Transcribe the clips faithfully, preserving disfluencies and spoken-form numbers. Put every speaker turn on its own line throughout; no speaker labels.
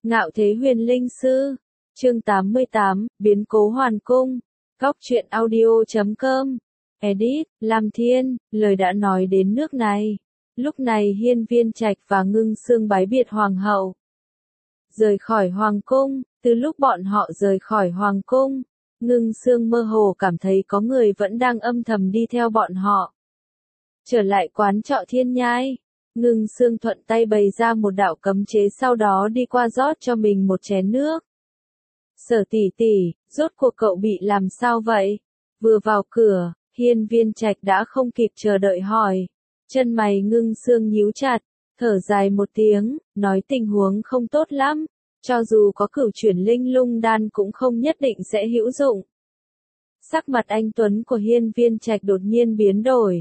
Ngạo Thế Huyền Linh Sư, chương tám mươi tám, biến cố Hoàn Cung, Góc truyện audio chấm com, edit, Lam Thiên, lời đã nói đến nước này. Lúc này Hiên Viên Trạch và Ngưng Sương bái biệt Hoàng hậu. Rời khỏi Hoàng cung, từ lúc bọn họ rời khỏi Hoàng cung, Ngưng Sương mơ hồ cảm thấy có người vẫn đang âm thầm đi theo bọn họ. Trở lại quán trọ Thiên Nhai, Ngưng Sương thuận tay bày ra một đạo cấm chế, sau đó đi qua rót cho mình một chén nước. Sở tỷ tỷ, rốt cuộc cậu bị làm sao vậy? Vừa vào cửa, Hiên Viên Trạch đã không kịp chờ đợi hỏi. Chân mày Ngưng Sương nhíu chặt, thở dài một tiếng, nói tình huống không tốt lắm, cho dù có cửu chuyển linh lung đan cũng không nhất định sẽ hữu dụng. Sắc mặt anh tuấn của Hiên Viên Trạch đột nhiên biến đổi.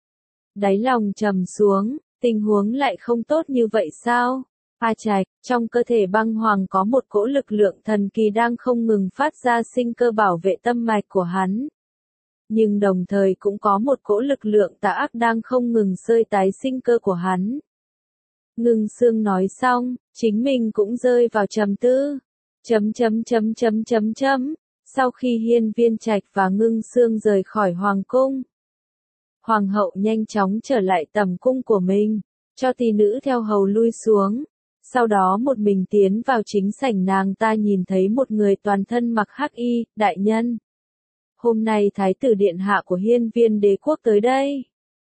Đáy lòng trầm xuống, tình huống lại không tốt như vậy sao? A Trạch, trong cơ thể băng hoàng có một cỗ lực lượng thần kỳ đang không ngừng phát ra sinh cơ bảo vệ tâm mạch của hắn. Nhưng đồng thời cũng có một cỗ lực lượng tà ác đang không ngừng xơi tái sinh cơ của hắn. Ngưng Sương nói xong, chính mình cũng rơi vào trầm tư. Chấm chấm chấm chấm chấm chấm. Sau khi Hiên Viên Trạch và Ngưng Sương rời khỏi Hoàng cung, Hoàng hậu nhanh chóng trở lại tầm cung của mình, cho tỷ nữ theo hầu lui xuống. Sau đó một mình tiến vào chính sảnh, nàng ta nhìn thấy một người toàn thân mặc hắc y, đại nhân. Hôm nay Thái tử Điện Hạ của Hiên Viên Đế Quốc tới đây.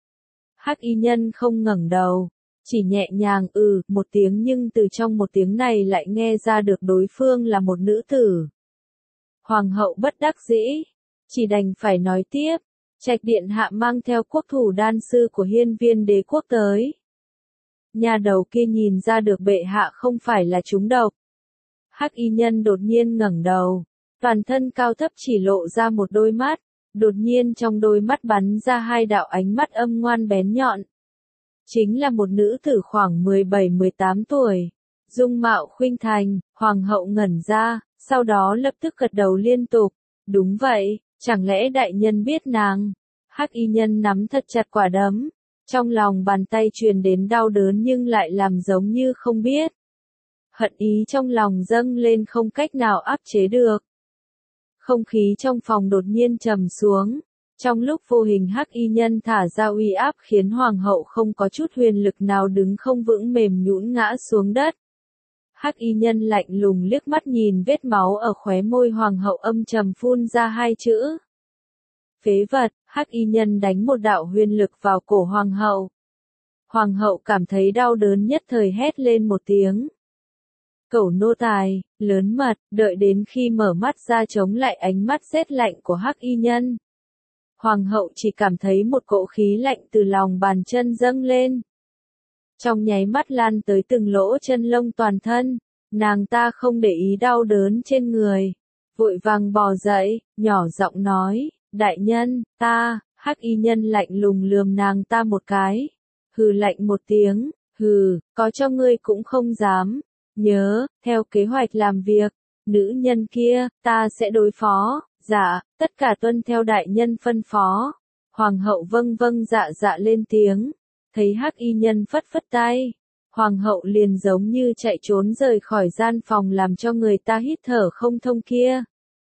Hắc y nhân không ngẩng đầu, chỉ nhẹ nhàng ừ một tiếng, nhưng từ trong một tiếng này lại nghe ra được đối phương là một nữ tử. Hoàng hậu bất đắc dĩ, chỉ đành phải nói tiếp. Trạch Điện Hạ mang theo quốc thủ đan sư của Hiên Viên Đế Quốc tới. Nhà đầu kia nhìn ra được bệ hạ không phải là trúng độc. Hắc y nhân đột nhiên ngẩng đầu, toàn thân cao thấp chỉ lộ ra một đôi mắt, đột nhiên trong đôi mắt bắn ra hai đạo ánh mắt âm ngoan bén nhọn. Chính là một nữ tử khoảng mười bảy mười tám tuổi, dung mạo khuynh thành. Hoàng hậu ngẩn ra, sau đó lập tức gật đầu liên tục. Đúng vậy, chẳng lẽ đại nhân biết nàng? Hắc y nhân nắm thật chặt quả đấm, trong lòng bàn tay truyền đến đau đớn nhưng lại làm giống như không biết. Hận ý trong lòng dâng lên không cách nào áp chế được. Không khí trong phòng đột nhiên trầm xuống. Trong lúc vô hình hắc y nhân thả ra uy áp khiến hoàng hậu không có chút huyền lực nào đứng không vững, mềm nhũn ngã xuống đất. Hắc y nhân lạnh lùng liếc mắt nhìn vết máu ở khóe môi hoàng hậu, âm trầm phun ra hai chữ. Phế vật. Hắc y nhân đánh một đạo huyền lực vào cổ hoàng hậu. Hoàng hậu cảm thấy đau đớn, nhất thời hét lên một tiếng. Cẩu nô tài, lớn mật. Đợi đến khi mở mắt ra chống lại ánh mắt rét lạnh của hắc y nhân, hoàng hậu chỉ cảm thấy một cỗ khí lạnh từ lòng bàn chân dâng lên. Trong nháy mắt lan tới từng lỗ chân lông toàn thân, nàng ta không để ý đau đớn trên người, vội vàng bò dậy, nhỏ giọng nói, đại nhân, ta. Hắc y nhân lạnh lùng lườm nàng ta một cái, hừ lạnh một tiếng, hừ, có cho ngươi cũng không dám. Nhớ, theo kế hoạch làm việc, nữ nhân kia, ta sẽ đối phó. Dạ, tất cả tuân theo đại nhân phân phó. Hoàng hậu vâng vâng dạ dạ lên tiếng. Thấy hắc y nhân phất phất tay, hoàng hậu liền giống như chạy trốn rời khỏi gian phòng làm cho người ta hít thở không thông kia.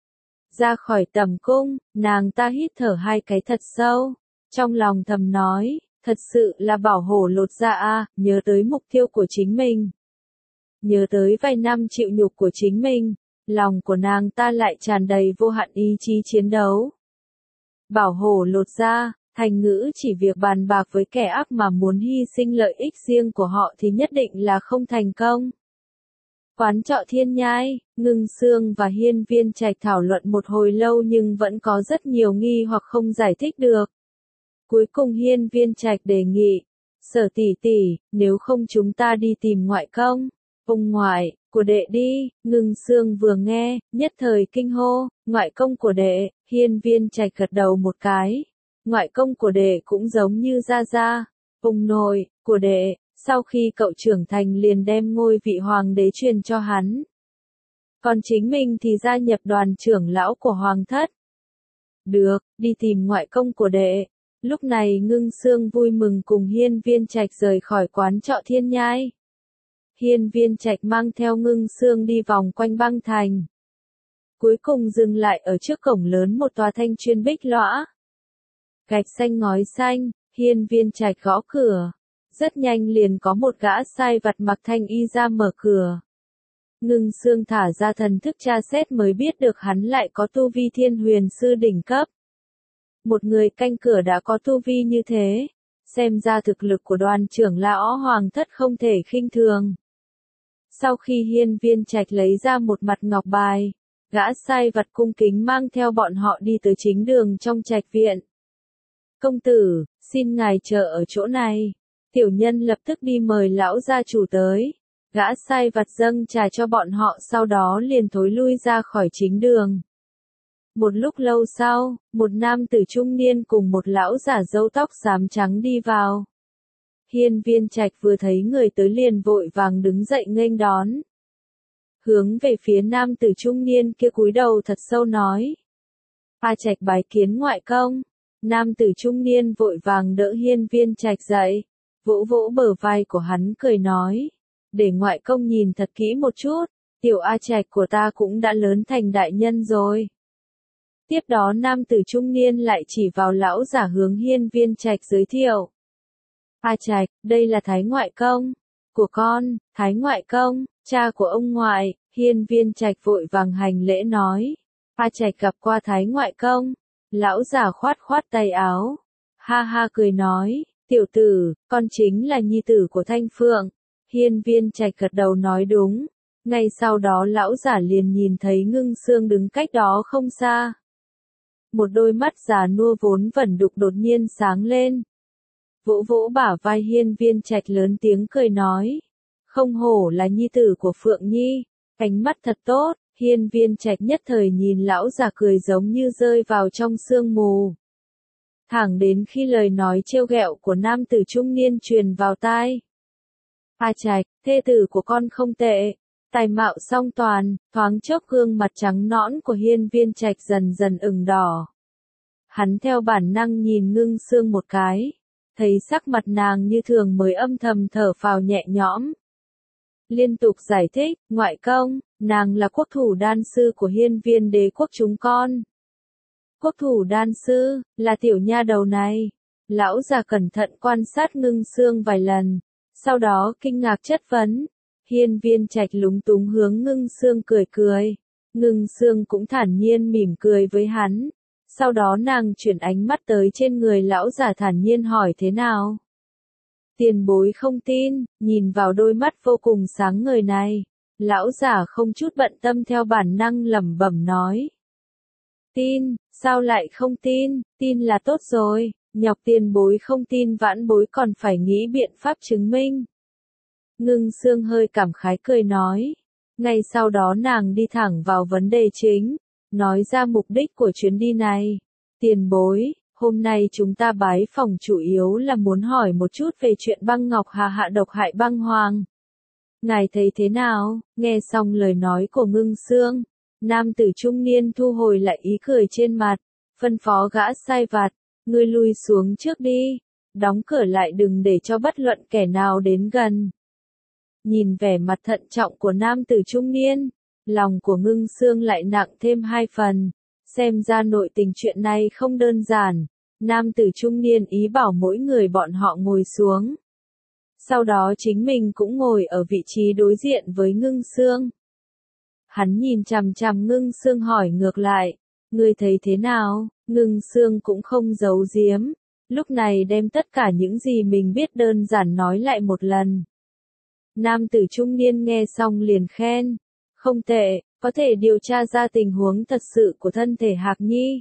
Ra khỏi tầm cung, nàng ta hít thở hai cái thật sâu, trong lòng thầm nói, thật sự là bảo hổ lột da a, nhớ tới mục tiêu của chính mình. Nhớ tới vài năm chịu nhục của chính mình, lòng của nàng ta lại tràn đầy vô hạn ý chí chiến đấu. Bảo hổ lột da, thành ngữ chỉ việc bàn bạc với kẻ ác mà muốn hy sinh lợi ích riêng của họ thì nhất định là không thành công. Quán trọ Thiên Nhai, Ngưng Sương và Hiên Viên Trạch thảo luận một hồi lâu nhưng vẫn có rất nhiều nghi hoặc không giải thích được. Cuối cùng Hiên Viên Trạch đề nghị, Sở tỷ tỷ, nếu không chúng ta đi tìm ngoại công, ông ngoại của đệ đi. Ngưng Sương vừa nghe, nhất thời kinh hô, ngoại công của đệ. Hiên Viên Trạch gật đầu một cái, ngoại công của đệ cũng giống như gia gia, ông nội của đệ. Sau khi cậu trưởng thành liền đem ngôi vị hoàng đế truyền cho hắn. Còn chính mình thì gia nhập đoàn trưởng lão của hoàng thất. Được, đi tìm ngoại công của đệ. Lúc này Ngưng Sương vui mừng cùng Hiên Viên Trạch rời khỏi quán trọ Thiên Nhai. Hiên Viên Trạch mang theo Ngưng Sương đi vòng quanh băng thành. Cuối cùng dừng lại ở trước cổng lớn một tòa thanh chuyên bích lõa. Gạch xanh ngói xanh, Hiên Viên Trạch gõ cửa. Rất nhanh liền có một gã sai vặt mặc thanh y ra mở cửa. Ngưng Sương thả ra thần thức tra xét mới biết được hắn lại có tu vi thiên huyền sư đỉnh cấp. Một người canh cửa đã có tu vi như thế, xem ra thực lực của đoàn trưởng lão hoàng thất không thể khinh thường. Sau khi Hiên Viên Trạch lấy ra một mặt ngọc bài, gã sai vặt cung kính mang theo bọn họ đi tới chính đường trong trạch viện. Công tử, xin ngài chờ ở chỗ này. Tiểu nhân lập tức đi mời lão gia chủ tới. Gã sai vặt dâng trà cho bọn họ sau đó liền thối lui ra khỏi chính đường. Một lúc lâu sau, một nam tử trung niên cùng một lão giả râu tóc xám trắng đi vào. Hiên Viên Trạch vừa thấy người tới liền vội vàng đứng dậy nghênh đón. Hướng về phía nam tử trung niên kia cúi đầu thật sâu nói. A Trạch bái kiến ngoại công. Nam tử trung niên vội vàng đỡ Hiên Viên Trạch dậy, vỗ vỗ bờ vai của hắn cười nói. Để ngoại công nhìn thật kỹ một chút, tiểu A Trạch của ta cũng đã lớn thành đại nhân rồi. Tiếp đó nam tử trung niên lại chỉ vào lão giả hướng Hiên Viên Trạch giới thiệu. A Trạch, đây là Thái ngoại công của con, Thái ngoại công, cha của ông ngoại. Hiên Viên Trạch vội vàng hành lễ nói. A Trạch gặp qua Thái ngoại công. Lão giả khoát khoát tay áo. Ha ha cười nói, tiểu tử, con chính là nhi tử của Thanh Phượng. Hiên Viên Trạch gật đầu nói đúng. Ngay sau đó lão giả liền nhìn thấy Ngưng Sương đứng cách đó không xa. Một đôi mắt già nua vốn vẩn đục đột nhiên sáng lên. Vỗ vỗ bả vai Hiên Viên Trạch lớn tiếng cười nói. Không hổ là nhi tử của Phượng Nhi, ánh mắt thật tốt. Hiên Viên Trạch nhất thời nhìn lão già cười giống như rơi vào trong sương mù. Thẳng đến khi lời nói trêu ghẹo của nam tử trung niên truyền vào tai. A Trạch, thê tử của con không tệ. Tài mạo song toàn, thoáng chốc gương mặt trắng nõn của Hiên Viên Trạch dần dần ửng đỏ. Hắn theo bản năng nhìn Ngưng Sương một cái, thấy sắc mặt nàng như thường mới âm thầm thở phào nhẹ nhõm. Liên tục giải thích, ngoại công, nàng là quốc thủ đan sư của Hiên Viên đế quốc chúng con. Quốc thủ đan sư, là tiểu nha đầu này. Lão già cẩn thận quan sát Ngưng Sương vài lần, sau đó kinh ngạc chất vấn. Hiên Viên Trạch lúng túng hướng Ngưng Sương cười cười. Ngưng Sương cũng thản nhiên mỉm cười với hắn. Sau đó nàng chuyển ánh mắt tới trên người lão già thản nhiên hỏi thế nào. Tiền bối không tin, nhìn vào đôi mắt vô cùng sáng ngời này. Lão giả không chút bận tâm theo bản năng lẩm bẩm nói. Tin, sao lại không tin, tin là tốt rồi, nhọc tiền bối không tin vãn bối còn phải nghĩ biện pháp chứng minh. Ngưng Sương hơi cảm khái cười nói. Ngay sau đó nàng đi thẳng vào vấn đề chính, nói ra mục đích của chuyến đi này. Tiền bối, hôm nay chúng ta bái phỏng chủ yếu là muốn hỏi một chút về chuyện băng ngọc hà hạ độc hại băng hoàng. Ngài thấy thế nào? Nghe xong lời nói của Ngưng Sương, nam tử trung niên thu hồi lại ý cười trên mặt, phân phó gã sai vặt, ngươi lui xuống trước đi, đóng cửa lại đừng để cho bất luận kẻ nào đến gần. Nhìn vẻ mặt thận trọng của nam tử trung niên, lòng của Ngưng Sương lại nặng thêm hai phần, xem ra nội tình chuyện này không đơn giản. Nam tử trung niên ý bảo mỗi người bọn họ ngồi xuống. Sau đó chính mình cũng ngồi ở vị trí đối diện với Ngưng Sương. Hắn nhìn chằm chằm Ngưng Sương hỏi ngược lại, ngươi thấy thế nào? Ngưng Sương cũng không giấu giếm, lúc này đem tất cả những gì mình biết đơn giản nói lại một lần. Nam tử trung niên nghe xong liền khen, không tệ, có thể điều tra ra tình huống thật sự của thân thể Hạc Nhi.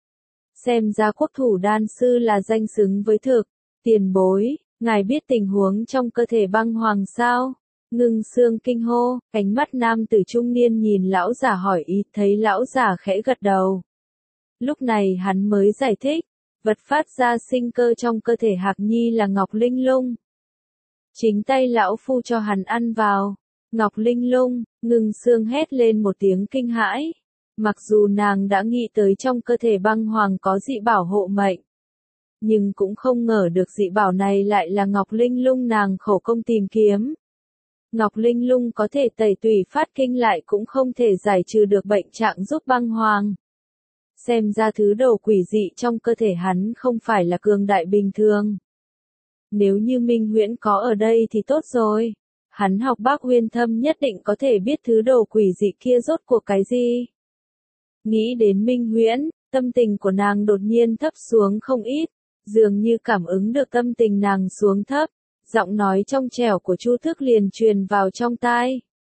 Xem ra quốc thủ đan sư là danh xứng với thực. Tiền bối, ngài biết tình huống trong cơ thể băng hoàng sao? Ngưng Sương kinh hô, ánh mắt nam tử trung niên nhìn lão giả hỏi ý, thấy lão giả khẽ gật đầu. Lúc này hắn mới giải thích, vật phát ra sinh cơ trong cơ thể Hạc Nhi là Ngọc Linh Lung. Chính tay lão phu cho hắn ăn vào. Ngọc Linh Lung, Ngưng Sương hét lên một tiếng kinh hãi. Mặc dù nàng đã nghĩ tới trong cơ thể băng hoàng có dị bảo hộ mệnh, nhưng cũng không ngờ được dị bảo này lại là Ngọc Linh Lung nàng khổ công tìm kiếm. Ngọc Linh Lung có thể tẩy tùy phát kinh lại cũng không thể giải trừ được bệnh trạng giúp băng hoàng. Xem ra thứ đồ quỷ dị trong cơ thể hắn không phải là cường đại bình thường. Nếu như Minh Huyễn có ở đây thì tốt rồi. Hắn học Bác Uyên Thâm nhất định có thể biết thứ đồ quỷ dị kia rốt cuộc cái gì. Nghĩ đến Minh Huyễn, tâm tình của nàng đột nhiên thấp xuống không ít, dường như cảm ứng được tâm tình nàng xuống thấp, giọng nói trong trẻo của Chu Thức liền truyền vào trong tai.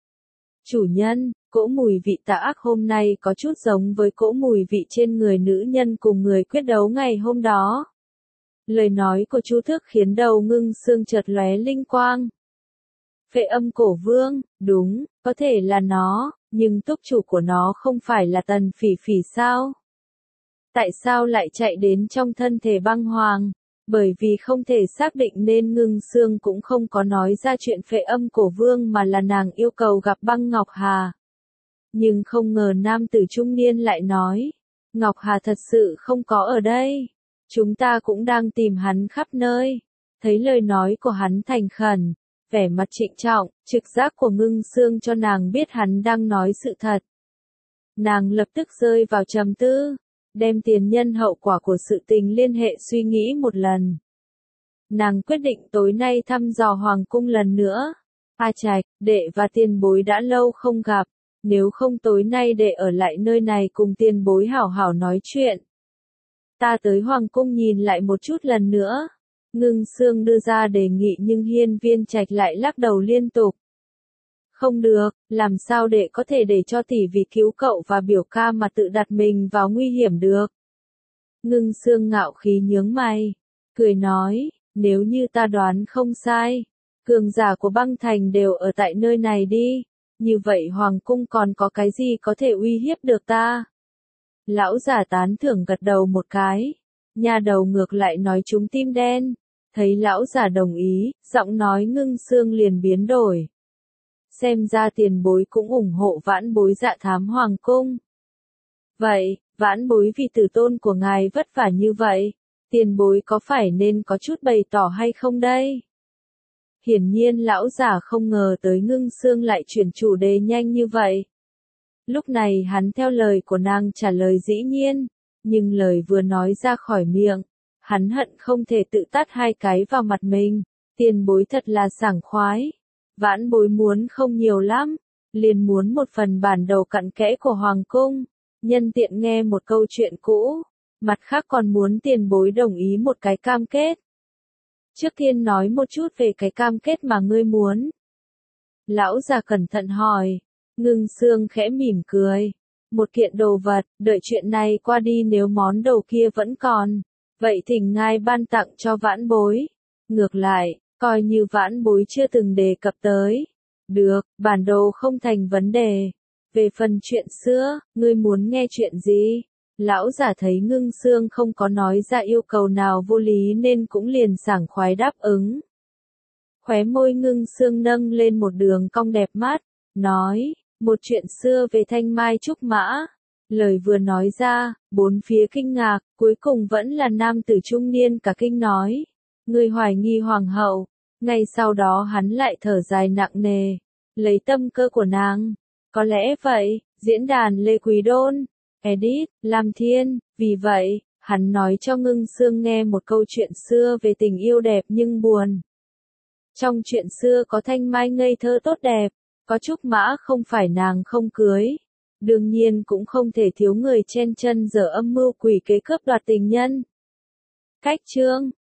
Chủ nhân, cỗ mùi vị tà ác hôm nay có chút giống với cỗ mùi vị trên người nữ nhân cùng người quyết đấu ngày hôm đó. Lời nói của Chu Thức khiến đầu Ngưng Sương chợt lóe linh quang. Phệ âm cổ vương, đúng, có thể là nó, nhưng túc chủ của nó không phải là Tần Phỉ Phỉ sao? Tại sao lại chạy đến trong thân thể băng hoàng? Bởi vì không thể xác định nên Ngưng Sương cũng không có nói ra chuyện phệ âm cổ vương mà là nàng yêu cầu gặp băng Ngọc Hà. Nhưng không ngờ nam tử trung niên lại nói, Ngọc Hà thật sự không có ở đây. Chúng ta cũng đang tìm hắn khắp nơi. Thấy lời nói của hắn thành khẩn, vẻ mặt trịnh trọng, trực giác của Ngưng Sương cho nàng biết hắn đang nói sự thật. Nàng lập tức rơi vào trầm tư, đem tiền nhân hậu quả của sự tình liên hệ suy nghĩ một lần. Nàng quyết định tối nay thăm dò hoàng cung lần nữa. A Trạch, đệ và tiền bối đã lâu không gặp, nếu không tối nay đệ ở lại nơi này cùng tiền bối hảo hảo nói chuyện. Ta tới hoàng cung nhìn lại một chút lần nữa. Ngưng Sương đưa ra đề nghị nhưng Hiên Viên Trạch lại lắc đầu liên tục. Không được, làm sao đệ có thể để cho tỷ vì cứu cậu và biểu ca mà tự đặt mình vào nguy hiểm được. Ngưng Sương ngạo khí nhướng mày, cười nói, nếu như ta đoán không sai, cường giả của băng thành đều ở tại nơi này đi, như vậy hoàng cung còn có cái gì có thể uy hiếp được ta? Lão giả tán thưởng gật đầu một cái, nha đầu ngược lại nói trúng tim đen, thấy lão giả đồng ý, giọng nói Ngưng Sương liền biến đổi. Xem ra tiền bối cũng ủng hộ vãn bối dạ thám hoàng cung. Vậy, vãn bối vì tử tôn của ngài vất vả như vậy, tiền bối có phải nên có chút bày tỏ hay không đây? Hiển nhiên lão giả không ngờ tới Ngưng Sương lại chuyển chủ đề nhanh như vậy. Lúc này hắn theo lời của nàng trả lời dĩ nhiên, nhưng lời vừa nói ra khỏi miệng, hắn hận không thể tự tát hai cái vào mặt mình, tiền bối thật là sảng khoái. Vãn bối muốn không nhiều lắm, liền muốn một phần bản đầu cặn kẽ của hoàng cung, nhân tiện nghe một câu chuyện cũ, mặt khác còn muốn tiền bối đồng ý một cái cam kết. Trước tiên nói một chút về cái cam kết mà ngươi muốn. Lão già cẩn thận hỏi, Ngưng Sương khẽ mỉm cười, một kiện đồ vật, đợi chuyện này qua đi nếu món đồ kia vẫn còn, vậy thỉnh ngài ban tặng cho vãn bối. Ngược lại, coi như vãn bối chưa từng đề cập tới. Được, bản đồ không thành vấn đề. Về phần chuyện xưa, ngươi muốn nghe chuyện gì? Lão giả thấy Ngưng Sương không có nói ra yêu cầu nào vô lý nên cũng liền sảng khoái đáp ứng. Khóe môi Ngưng Sương nâng lên một đường cong đẹp mắt, nói, một chuyện xưa về thanh mai trúc mã. Lời vừa nói ra, bốn phía kinh ngạc, cuối cùng vẫn là nam tử trung niên cả kinh nói. Người hoài nghi hoàng hậu, ngay sau đó hắn lại thở dài nặng nề, lấy tâm cơ của nàng. Có lẽ vậy, diễn đàn Lê Quý Đôn, Edit, Lam Thiên, vì vậy, hắn nói cho Ngưng Sương nghe một câu chuyện xưa về tình yêu đẹp nhưng buồn. Trong chuyện xưa có thanh mai ngây thơ tốt đẹp, có trúc mã không phải nàng không cưới. Đương nhiên cũng không thể thiếu người chen chân dở âm mưu quỷ kế cướp đoạt tình nhân. Cách chương